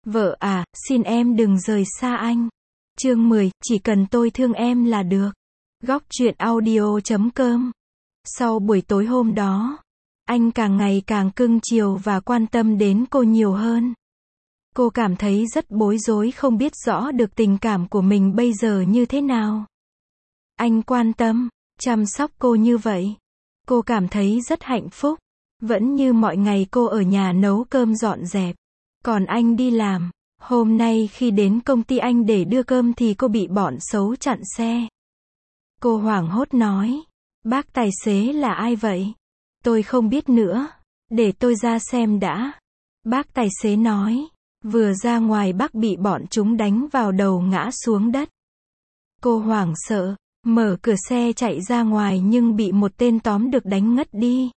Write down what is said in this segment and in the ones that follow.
Vợ à, xin em đừng rời xa anh. Chương 10, chỉ cần tôi thương em là được. Góc truyện audio.com. Sau buổi tối hôm đó, anh càng ngày càng cưng chiều và quan tâm đến cô nhiều hơn. Cô cảm thấy rất bối rối không biết rõ được tình cảm của mình bây giờ như thế nào. Anh quan tâm, chăm sóc cô như vậy. Cô cảm thấy rất hạnh phúc. Vẫn như mọi ngày cô ở nhà nấu cơm dọn dẹp. Còn anh đi làm. Hôm nay khi đến công ty anh để đưa cơm thì cô bị bọn xấu chặn xe. Cô hoảng hốt nói. Bác tài xế là ai vậy? Tôi không biết nữa. Để tôi ra xem đã. Bác tài xế nói. Vừa ra ngoài bác bị bọn chúng đánh vào đầu ngã xuống đất. Cô hoảng sợ, mở cửa xe chạy ra ngoài nhưng bị một tên tóm được đánh ngất đi.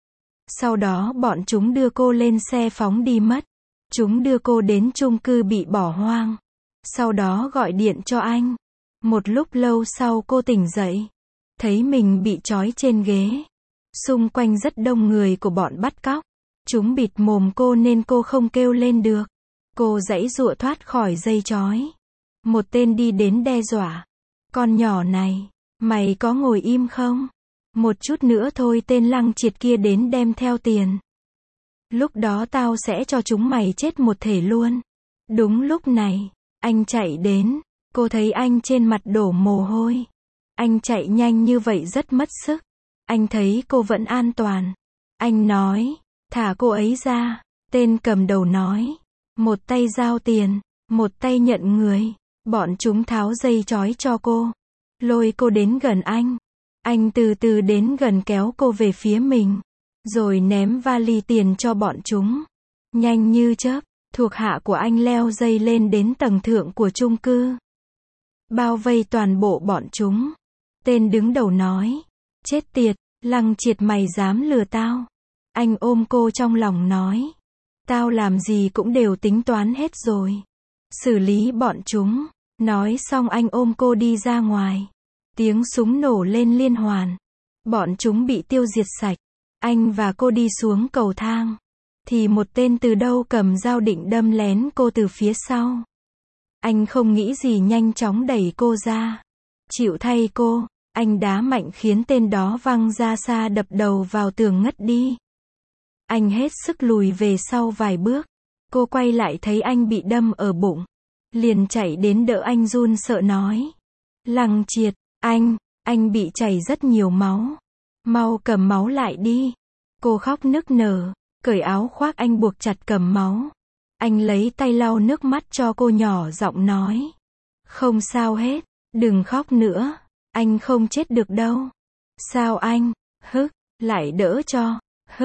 Sau đó bọn chúng đưa cô lên xe phóng đi mất. Chúng đưa cô đến chung cư bị bỏ hoang. Sau đó gọi điện cho anh. Một lúc lâu sau cô tỉnh dậy. Thấy mình bị trói trên ghế. Xung quanh rất đông người của bọn bắt cóc. Chúng bịt mồm cô nên cô không kêu lên được. Cô giãy giụa thoát khỏi dây trói. Một tên đi đến đe dọa. Con nhỏ này, mày có ngồi im không? Một chút nữa thôi tên Lăng Triệt kia đến đem theo tiền. Lúc đó tao sẽ cho chúng mày chết một thể luôn. Đúng lúc này, anh chạy đến. Cô thấy anh trên mặt đổ mồ hôi. Anh chạy nhanh như vậy rất mất sức. Anh thấy cô vẫn an toàn. Anh nói, thả cô ấy ra. Tên cầm đầu nói. Một tay giao tiền, một tay nhận người. Bọn chúng tháo dây trói cho cô. Lôi cô đến gần anh. Anh từ từ đến gần kéo cô về phía mình. Rồi ném vali tiền cho bọn chúng. Nhanh như chớp, thuộc hạ của anh leo dây lên đến tầng thượng của chung cư. Bao vây toàn bộ bọn chúng. Tên đứng đầu nói. Chết tiệt, Lăng Triệt mày dám lừa tao. Anh ôm cô trong lòng nói. Tao làm gì cũng đều tính toán hết rồi. Xử lý bọn chúng. Nói xong anh ôm cô đi ra ngoài. Tiếng súng nổ lên liên hoàn. Bọn chúng bị tiêu diệt sạch. Anh và cô đi xuống cầu thang. Thì một tên từ đâu cầm dao định đâm lén cô từ phía sau. Anh không nghĩ gì nhanh chóng đẩy cô ra. Chịu thay cô, anh đá mạnh khiến tên đó văng ra xa đập đầu vào tường ngất đi. Anh hết sức lùi về sau vài bước. Cô quay lại thấy anh bị đâm ở bụng. Liền chạy đến đỡ anh run sợ nói. Lăng Triệt, anh bị chảy rất nhiều máu. Mau cầm máu lại đi. Cô khóc nức nở, cởi áo khoác anh buộc chặt cầm máu. Anh lấy tay lau nước mắt cho cô nhỏ giọng nói. Không sao hết, đừng khóc nữa. Anh không chết được đâu. Sao anh, lại đỡ cho.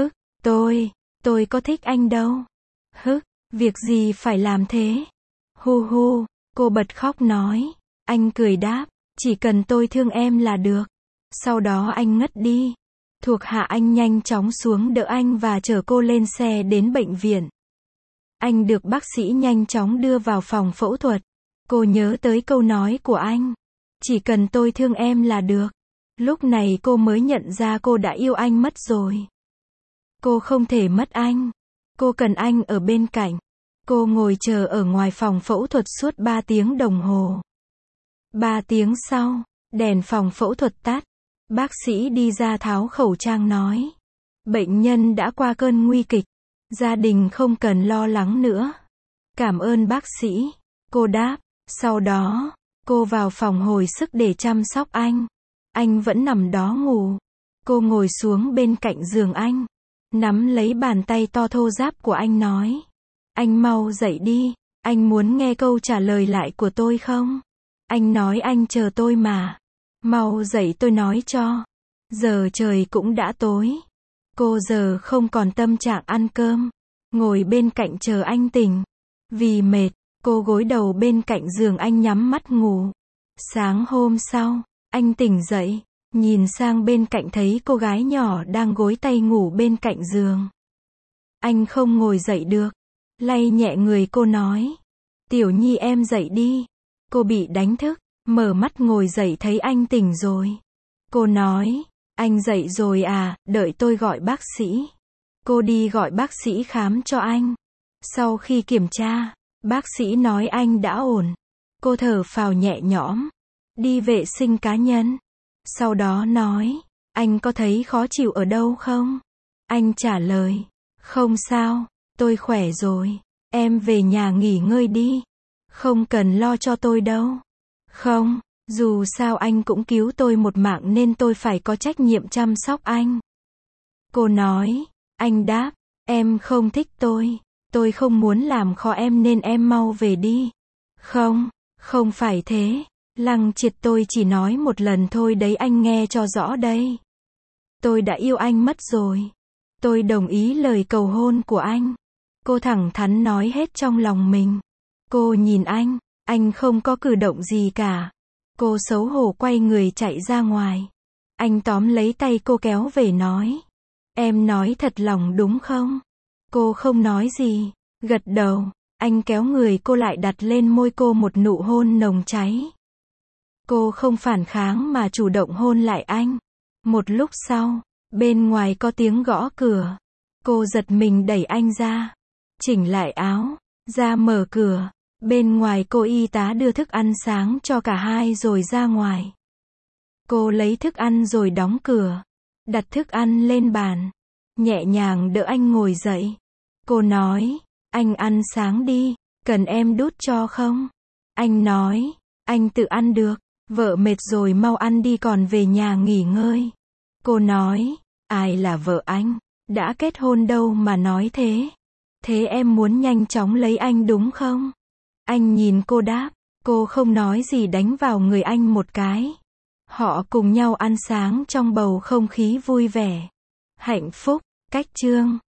Tôi có thích anh đâu. Việc gì phải làm thế. Hu hu, cô bật khóc nói. Anh cười đáp, chỉ cần tôi thương em là được. Sau đó anh ngất đi. Thuộc hạ anh nhanh chóng xuống đỡ anh và chở cô lên xe đến bệnh viện. Anh được bác sĩ nhanh chóng đưa vào phòng phẫu thuật. Cô nhớ tới câu nói của anh. Chỉ cần tôi thương em là được. Lúc này cô mới nhận ra cô đã yêu anh mất rồi. Cô không thể mất anh. Cô cần anh ở bên cạnh. Cô ngồi chờ ở ngoài phòng phẫu thuật suốt 3 tiếng đồng hồ. 3 tiếng sau, đèn phòng phẫu thuật tắt. Bác sĩ đi ra tháo khẩu trang nói. Bệnh nhân đã qua cơn nguy kịch. Gia đình không cần lo lắng nữa. Cảm ơn bác sĩ. Cô đáp. Sau đó, cô vào phòng hồi sức để chăm sóc anh. Anh vẫn nằm đó ngủ. Cô ngồi xuống bên cạnh giường anh. Nắm lấy bàn tay to thô ráp của anh nói. Anh mau dậy đi. Anh muốn nghe câu trả lời lại của tôi không? Anh nói anh chờ tôi mà. Mau dậy tôi nói cho. Giờ trời cũng đã tối. Cô giờ không còn tâm trạng ăn cơm. Ngồi bên cạnh chờ anh tỉnh. Vì mệt, cô gối đầu bên cạnh giường anh nhắm mắt ngủ. Sáng hôm sau, anh tỉnh dậy. Nhìn sang bên cạnh thấy cô gái nhỏ đang gối tay ngủ bên cạnh giường. Anh không ngồi dậy được. Lay nhẹ người cô nói. Tiểu Nhi em dậy đi. Cô bị đánh thức. Mở mắt ngồi dậy thấy anh tỉnh rồi. Cô nói. Anh dậy rồi à, đợi tôi gọi bác sĩ. Cô đi gọi bác sĩ khám cho anh. Sau khi kiểm tra, Bác sĩ nói anh đã ổn. Cô thở phào nhẹ nhõm. Đi vệ sinh cá nhân. Sau đó nói, anh có thấy khó chịu ở đâu không? Anh trả lời, không sao, tôi khỏe rồi. Em về nhà nghỉ ngơi đi. Không cần lo cho tôi đâu. Không, dù sao anh cũng cứu tôi một mạng nên tôi phải có trách nhiệm chăm sóc anh. Cô nói, anh đáp, em không thích tôi không muốn làm khó em nên em mau về đi. Không, không phải thế. Lăng Triệt, tôi chỉ nói một lần thôi đấy, anh nghe cho rõ đây. Tôi đã yêu anh mất rồi. Tôi đồng ý lời cầu hôn của anh. Cô thẳng thắn nói hết trong lòng mình. Cô nhìn anh không có cử động gì cả. Cô xấu hổ quay người chạy ra ngoài. Anh tóm lấy tay cô kéo về nói. Em nói thật lòng đúng không? Cô không nói gì, gật đầu. Anh kéo người cô lại đặt lên môi cô một nụ hôn nồng cháy. Cô không phản kháng mà chủ động hôn lại anh. Một lúc sau, bên ngoài có tiếng gõ cửa. Cô giật mình đẩy anh ra. Chỉnh lại áo, ra mở cửa. Bên ngoài cô y tá đưa thức ăn sáng cho cả hai rồi ra ngoài. Cô lấy thức ăn rồi đóng cửa. Đặt thức ăn lên bàn. Nhẹ nhàng đỡ anh ngồi dậy. Cô nói, anh ăn sáng đi, cần em đút cho không? Anh nói, anh tự ăn được, vợ mệt rồi mau ăn đi còn về nhà nghỉ ngơi. Cô nói, ai là vợ anh? Đã kết hôn đâu mà nói thế? Thế em muốn nhanh chóng lấy anh đúng không? Anh nhìn cô đáp, cô không nói gì đánh vào người anh một cái. Họ cùng nhau ăn sáng trong bầu không khí vui vẻ, hạnh phúc. Cách chương